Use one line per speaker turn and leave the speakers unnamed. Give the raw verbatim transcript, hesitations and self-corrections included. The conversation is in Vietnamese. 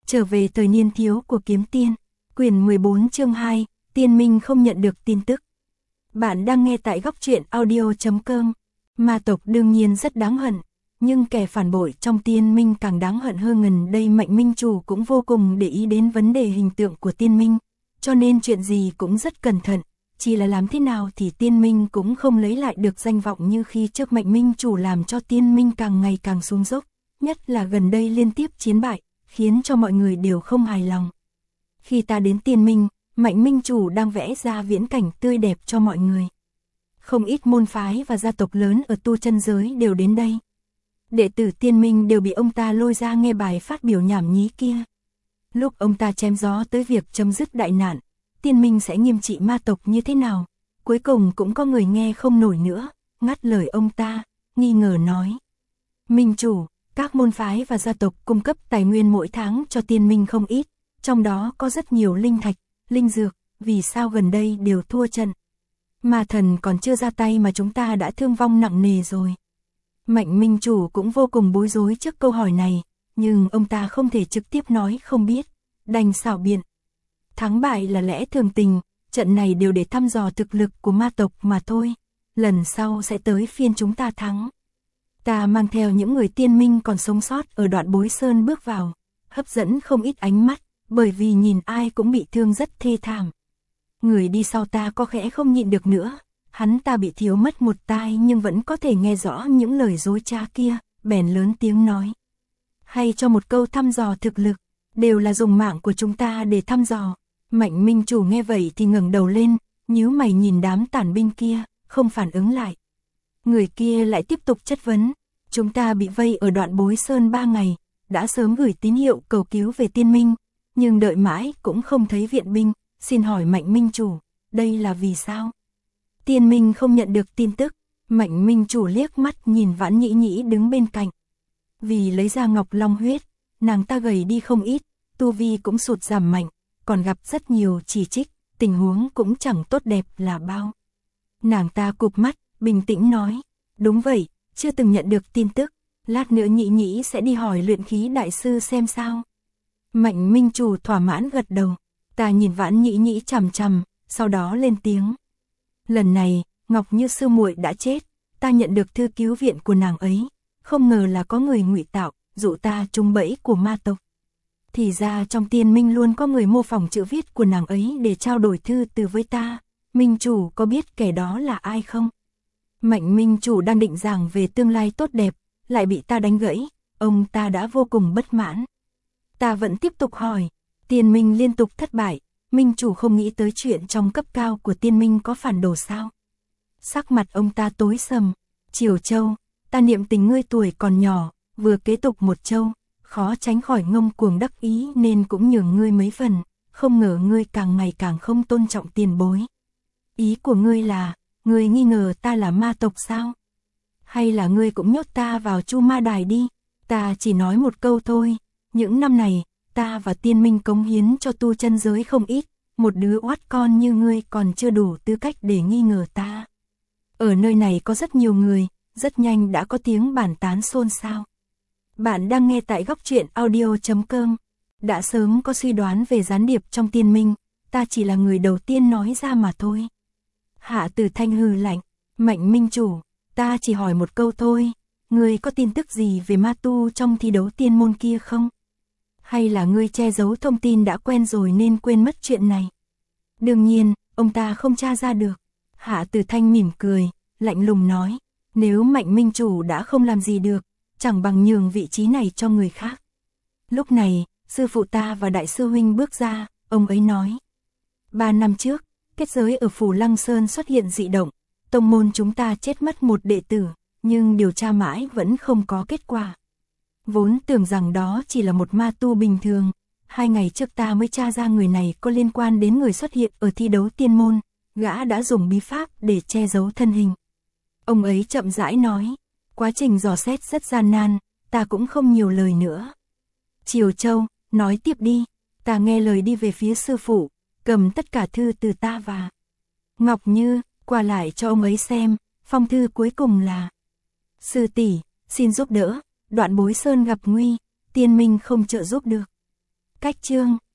Trở về thời niên thiếu của kiếm tiên, quyển mười bốn chương hai, Tiên Minh không nhận được tin tức. Bạn đang nghe tại góc truyện audio chấm com. Ma tộc đương nhiên rất đáng hận, nhưng kẻ phản bội trong Tiên Minh càng đáng hận hơn. Gần đây Mạnh Minh Chủ cũng vô cùng để ý đến vấn đề hình tượng của Tiên Minh, cho nên chuyện gì cũng rất cẩn thận, chỉ là làm thế nào thì Tiên Minh cũng không lấy lại được danh vọng như khi trước. Mạnh Minh Chủ làm cho Tiên Minh càng ngày càng xuống dốc, nhất là gần đây liên tiếp chiến bại, khiến cho mọi người đều không hài lòng. Khi ta đến Tiên Minh, Mạnh Minh Chủ đang vẽ ra viễn cảnh tươi đẹp cho mọi người. Không ít môn phái và gia tộc lớn ở tu chân giới đều đến đây. Đệ tử Tiên Minh đều bị ông ta lôi ra nghe bài phát biểu nhảm nhí kia. Lúc ông ta chém gió tới việc chấm dứt đại nạn, Tiên Minh sẽ nghiêm trị ma tộc như thế nào, cuối cùng cũng có người nghe không nổi nữa, ngắt lời ông ta, nghi ngờ nói: Minh Chủ, các môn phái và gia tộc cung cấp tài nguyên mỗi tháng cho Tiên Minh không ít, trong đó có rất nhiều linh thạch, linh dược, vì sao gần đây đều thua trận? Ma thần còn chưa ra tay mà chúng ta đã thương vong nặng nề rồi. Mạnh Minh Chủ cũng vô cùng bối rối trước câu hỏi này, nhưng ông ta không thể trực tiếp nói không biết, đành xảo biện. Thắng bại là lẽ thường tình, trận này đều để thăm dò thực lực của ma tộc mà thôi, lần sau sẽ tới phiên chúng ta thắng. Ta mang theo những người Tiên Minh còn sống sót ở Đoạn Bối Sơn bước vào, hấp dẫn không ít ánh mắt, bởi vì nhìn ai cũng bị thương rất thê thảm. Người đi sau ta có khẽ không nhịn được nữa, hắn ta bị thiếu mất một tai nhưng vẫn có thể nghe rõ những lời dối trá kia, bèn lớn tiếng nói: hay cho một câu thăm dò thực lực, đều là dùng mạng của chúng ta để thăm dò. Mạnh Minh Chủ nghe vậy thì ngẩng đầu lên, nhíu mày nhìn đám tản binh kia, không phản ứng lại. Người kia lại tiếp tục chất vấn: chúng ta bị vây ở Đoạn Bối Sơn ba ngày, đã sớm gửi tín hiệu cầu cứu về Tiên Minh, nhưng đợi mãi cũng không thấy viện binh, xin hỏi Mạnh Minh Chủ, đây là vì sao? Tiên Minh không nhận được tin tức. Mạnh Minh Chủ liếc mắt nhìn Vãn Nhĩ Nhĩ đứng bên cạnh. Vì lấy ra Ngọc Long huyết, nàng ta gầy đi không ít, tu vi cũng sụt giảm mạnh, còn gặp rất nhiều chỉ trích, tình huống cũng chẳng tốt đẹp là bao. Nàng ta cụp mắt, bình tĩnh nói: đúng vậy, chưa từng nhận được tin tức, lát nữa Nhĩ Nhĩ sẽ đi hỏi luyện khí đại sư xem sao. Mạnh Minh Chủ thỏa mãn gật đầu. Ta nhìn Vãn Nhĩ Nhĩ chằm chằm, sau đó lên tiếng: lần này, Ngọc Như sư muội đã chết, ta nhận được thư cứu viện của nàng ấy, không ngờ là có người ngụy tạo, dụ ta trúng bẫy của ma tộc. Thì ra trong Tiên Minh luôn có người mô phỏng chữ viết của nàng ấy để trao đổi thư từ với ta, Minh Chủ có biết kẻ đó là ai không? Mạnh Minh Chủ đang định giảng về tương lai tốt đẹp, lại bị ta đánh gãy, ông ta đã vô cùng bất mãn. Ta vẫn tiếp tục hỏi: Tiên Minh liên tục thất bại, Minh Chủ không nghĩ tới chuyện trong cấp cao của Tiên Minh có phản đồ sao? Sắc mặt ông ta tối sầm. Triều Châu, ta niệm tình ngươi tuổi còn nhỏ, vừa kế tục một châu, khó tránh khỏi ngông cuồng đắc ý nên cũng nhường ngươi mấy phần, không ngờ ngươi càng ngày càng không tôn trọng tiền bối. Ý của ngươi là, ngươi nghi ngờ ta là ma tộc sao? Hay là ngươi cũng nhốt ta vào Chu Ma Đài đi? Ta chỉ nói một câu thôi, những năm này, ta và Tiên Minh cống hiến cho tu chân giới không ít, một đứa oát con như ngươi còn chưa đủ tư cách để nghi ngờ ta. Ở nơi này có rất nhiều người, rất nhanh đã có tiếng bàn tán xôn xao. Bạn đang nghe tại góc truyện audio chấm com. Đã sớm có suy đoán về gián điệp trong Tiên Minh, ta chỉ là người đầu tiên nói ra mà thôi. Hạ Tử Thanh hừ lạnh: Mạnh Minh Chủ, ta chỉ hỏi một câu thôi, ngươi có tin tức gì về ma tu trong thi đấu tiên môn kia không? Hay là ngươi che giấu thông tin đã quen rồi nên quên mất chuyện này? Đương nhiên, ông ta không tra ra được. Hạ Tử Thanh mỉm cười, lạnh lùng nói: nếu Mạnh Minh Chủ đã không làm gì được, chẳng bằng nhường vị trí này cho người khác. Lúc này, sư phụ ta và đại sư huynh bước ra, ông ấy nói: ba năm trước, kết giới ở Phủ Lăng Sơn xuất hiện dị động, tông môn chúng ta chết mất một đệ tử, nhưng điều tra mãi vẫn không có kết quả. Vốn tưởng rằng đó chỉ là một ma tu bình thường, hai ngày trước ta mới tra ra người này có liên quan đến người xuất hiện ở thi đấu tiên môn, gã đã dùng bí pháp để che giấu thân hình. Ông ấy chậm rãi nói: quá trình dò xét rất gian nan, ta cũng không nhiều lời nữa. Triều Châu, nói tiếp đi. Ta nghe lời đi về phía sư phụ, cầm tất cả thư từ ta và Ngọc Như, qua lại cho ông ấy xem, phong thư cuối cùng là: sư tỷ, xin giúp đỡ, Đoạn Bối Sơn gặp nguy, Tiên Minh không trợ giúp được. Cách chương